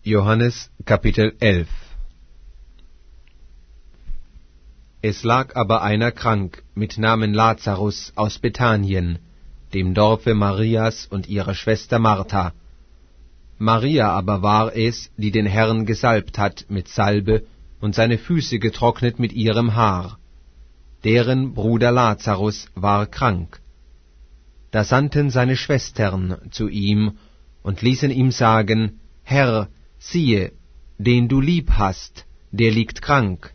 Johannes Kapitel 11. Es lag aber einer krank mit Namen Lazarus aus Bethanien, dem Dorfe Marias und ihrer Schwester Martha. Maria aber war es, die den Herrn gesalbt hat mit Salbe und seine Füße getrocknet mit ihrem Haar. Deren Bruder Lazarus war krank. Da sandten seine Schwestern zu ihm und ließen ihm sagen: Herr, siehe, den du lieb hast, der liegt krank.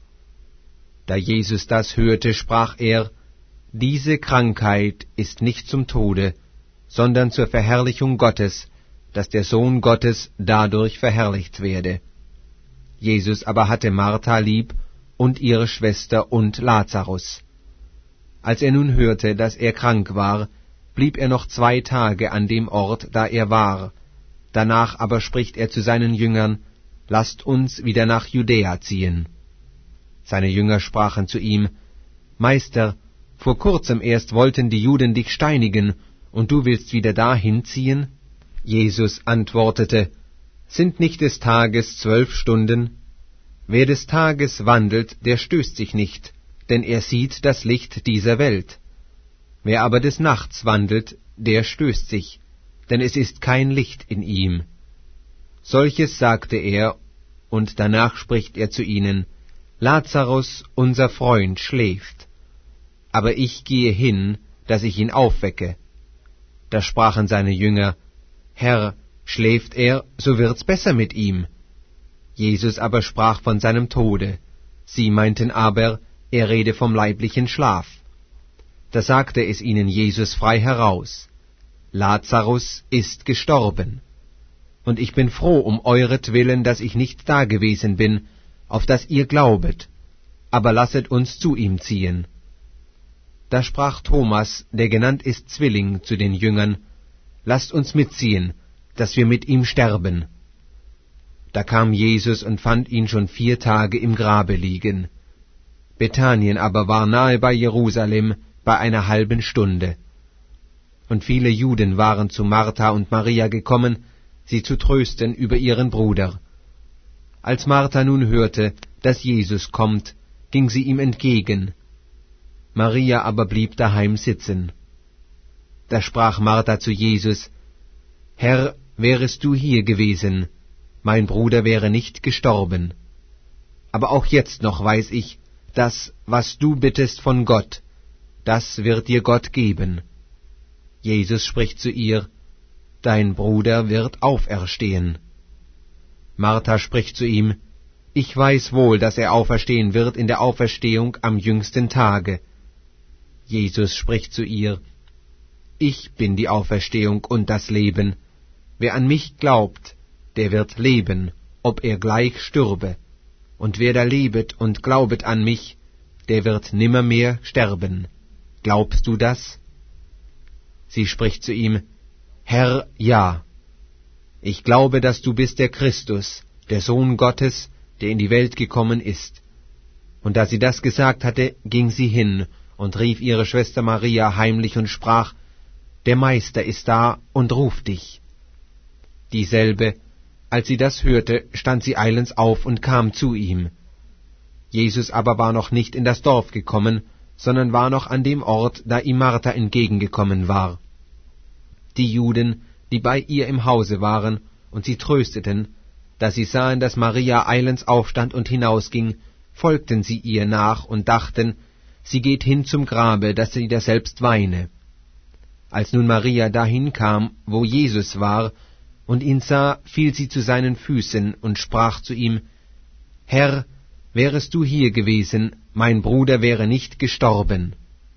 Da Jesus das hörte, sprach er: Diese Krankheit ist nicht zum Tode, sondern zur Verherrlichung Gottes, dass der Sohn Gottes dadurch verherrlicht werde. Jesus aber hatte Martha lieb und ihre Schwester und Lazarus. Als er nun hörte, dass er krank war, blieb er noch 2 Tage an dem Ort, da er war. Danach aber spricht er zu seinen Jüngern: Lasst uns wieder nach Judäa ziehen. Seine Jünger sprachen zu ihm: Meister, vor kurzem erst wollten die Juden dich steinigen, und du willst wieder dahin ziehen? Jesus antwortete: Sind nicht des Tages 12 Stunden? Wer des Tages wandelt, der stößt sich nicht, denn er sieht das Licht dieser Welt. Wer aber des Nachts wandelt, der stößt sich, denn es ist kein Licht in ihm. Solches sagte er, und danach spricht er zu ihnen: Lazarus, unser Freund, schläft. Aber ich gehe hin, dass ich ihn aufwecke. Da sprachen seine Jünger: Herr, schläft er, so wird's besser mit ihm. Jesus aber sprach von seinem Tode. Sie meinten aber, er rede vom leiblichen Schlaf. Da sagte es ihnen Jesus frei heraus: Lazarus ist gestorben. Und ich bin froh um euretwillen, dass ich nicht dagewesen bin, auf dass ihr glaubet, aber lasset uns zu ihm ziehen. Da sprach Thomas, der genannt ist Zwilling, zu den Jüngern: Lasst uns mitziehen, dass wir mit ihm sterben. Da kam Jesus und fand ihn schon 4 Tage im Grabe liegen. Bethanien aber war nahe bei Jerusalem, bei einer halben Stunde. Und viele Juden waren zu Martha und Maria gekommen, sie zu trösten über ihren Bruder. Als Martha nun hörte, dass Jesus kommt, ging sie ihm entgegen. Maria aber blieb daheim sitzen. Da sprach Martha zu Jesus: Herr, wärest du hier gewesen, mein Bruder wäre nicht gestorben. Aber auch jetzt noch weiß ich, dass, was du bittest von Gott, das wird dir Gott geben. Jesus spricht zu ihr: Dein Bruder wird auferstehen. Martha spricht zu ihm: Ich weiß wohl, dass er auferstehen wird in der Auferstehung am jüngsten Tage. Jesus spricht zu ihr: Ich bin die Auferstehung und das Leben. Wer an mich glaubt, der wird leben, ob er gleich stürbe. Und wer da lebet und glaubet an mich, der wird nimmermehr sterben. Glaubst du das? Sie spricht zu ihm: Herr, ja. Ich glaube, dass du bist der Christus, der Sohn Gottes, der in die Welt gekommen ist. Und da sie das gesagt hatte, ging sie hin und rief ihre Schwester Maria heimlich und sprach: Der Meister ist da und ruft dich. Dieselbe, als sie das hörte, stand sie eilends auf und kam zu ihm. Jesus aber war noch nicht in das Dorf gekommen, sondern war noch an dem Ort, da ihm Martha entgegengekommen war. Die Juden, die bei ihr im Hause waren und sie trösteten, da sie sahen, dass Maria eilends aufstand und hinausging, folgten sie ihr nach und dachten, sie geht hin zum Grabe, dass sie daselbst weine. Als nun Maria dahin kam, wo Jesus war, und ihn sah, fiel sie zu seinen Füßen und sprach zu ihm: Herr, wärest du hier gewesen, mein Bruder wäre nicht gestorben.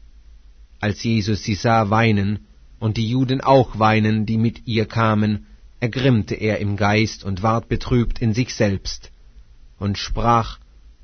Als Jesus sie sah weinen, und die Juden auch weinen, die mit ihr kamen, ergrimmte er im Geist und ward betrübt in sich selbst, und sprach: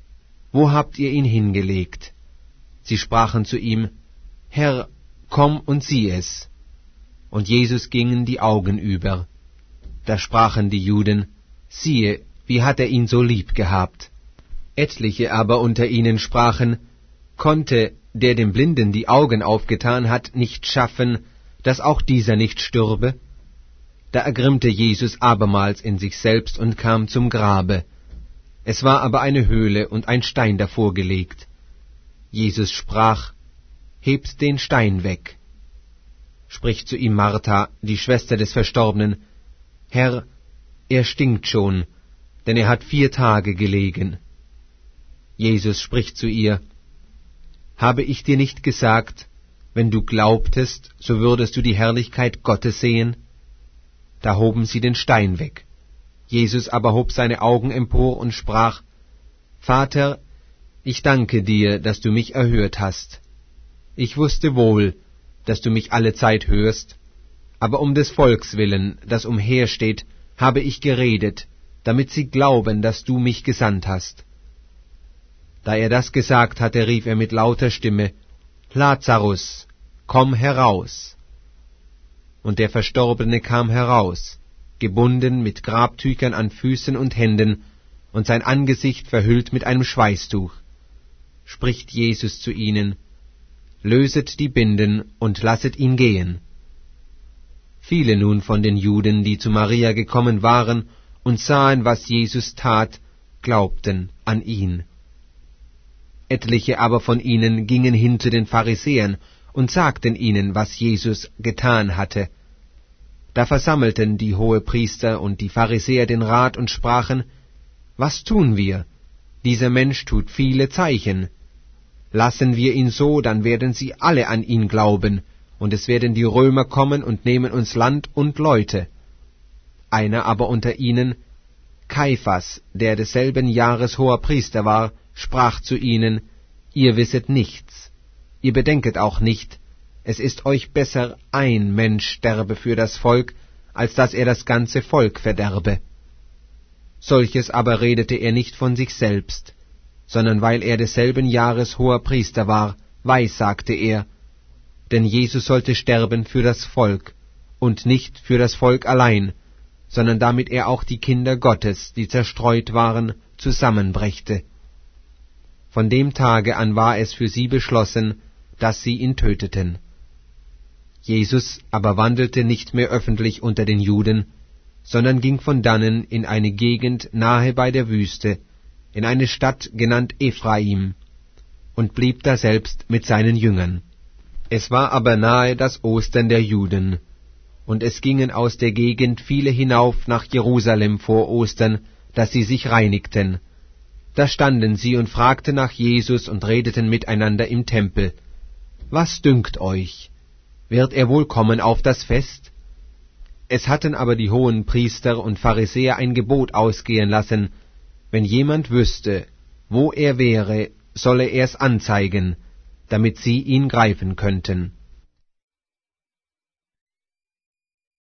Wo habt ihr ihn hingelegt? Sie sprachen zu ihm: Herr, komm und sieh es. Und Jesus gingen die Augen über. Da sprachen die Juden: Siehe, wie hat er ihn so lieb gehabt. Etliche aber unter ihnen sprachen: Konnte, der dem Blinden die Augen aufgetan hat, nicht schaffen, dass auch dieser nicht stürbe? Da ergrimmte Jesus abermals in sich selbst und kam zum Grabe. Es war aber eine Höhle und ein Stein davor gelegt. Jesus sprach: »Hebt den Stein weg.« Spricht zu ihm Martha, die Schwester des Verstorbenen: »Herr, er stinkt schon, denn er hat 4 Tage gelegen.« Jesus spricht zu ihr: »Habe ich dir nicht gesagt, wenn du glaubtest, so würdest du die Herrlichkeit Gottes sehen?« Da hoben sie den Stein weg. Jesus aber hob seine Augen empor und sprach: »Vater, ich danke dir, dass du mich erhört hast. Ich wusste wohl, dass du mich allezeit hörst, aber um des Volks willen, das umhersteht, habe ich geredet, damit sie glauben, dass du mich gesandt hast.« Da er das gesagt hatte, rief er mit lauter Stimme: »Lazarus, komm heraus!« Und der Verstorbene kam heraus, gebunden mit Grabtüchern an Füßen und Händen und sein Angesicht verhüllt mit einem Schweißtuch. Spricht Jesus zu ihnen: »Löset die Binden und lasset ihn gehen.« Viele nun von den Juden, die zu Maria gekommen waren und sahen, was Jesus tat, glaubten an ihn. Etliche aber von ihnen gingen hin zu den Pharisäern und sagten ihnen, was Jesus getan hatte. Da versammelten die Hohepriester und die Pharisäer den Rat und sprachen: »Was tun wir? Dieser Mensch tut viele Zeichen. Lassen wir ihn so, dann werden sie alle an ihn glauben, und es werden die Römer kommen und nehmen uns Land und Leute.« Einer aber unter ihnen, Kaiphas, der desselben Jahres Hoherpriester war, sprach zu ihnen: »Ihr wisset nichts. Ihr bedenket auch nicht, es ist euch besser, ein Mensch sterbe für das Volk, als dass er das ganze Volk verderbe.« Solches aber redete er nicht von sich selbst, sondern weil er desselben Jahres Hoherpriester war, weissagte er, denn Jesus sollte sterben für das Volk, und nicht für das Volk allein, sondern damit er auch die Kinder Gottes, die zerstreut waren, zusammenbrächte. Von dem Tage an war es für sie beschlossen, dass sie ihn töteten. Jesus aber wandelte nicht mehr öffentlich unter den Juden, sondern ging von dannen in eine Gegend nahe bei der Wüste, in eine Stadt genannt Ephraim, und blieb daselbst mit seinen Jüngern. Es war aber nahe das Ostern der Juden, und es gingen aus der Gegend viele hinauf nach Jerusalem vor Ostern, dass sie sich reinigten. Da standen sie und fragten nach Jesus und redeten miteinander im Tempel: »Was dünkt euch? Wird er wohl kommen auf das Fest?« Es hatten aber die hohen Priester und Pharisäer ein Gebot ausgehen lassen: wenn jemand wüsste, wo er wäre, solle er's anzeigen, damit sie ihn greifen könnten.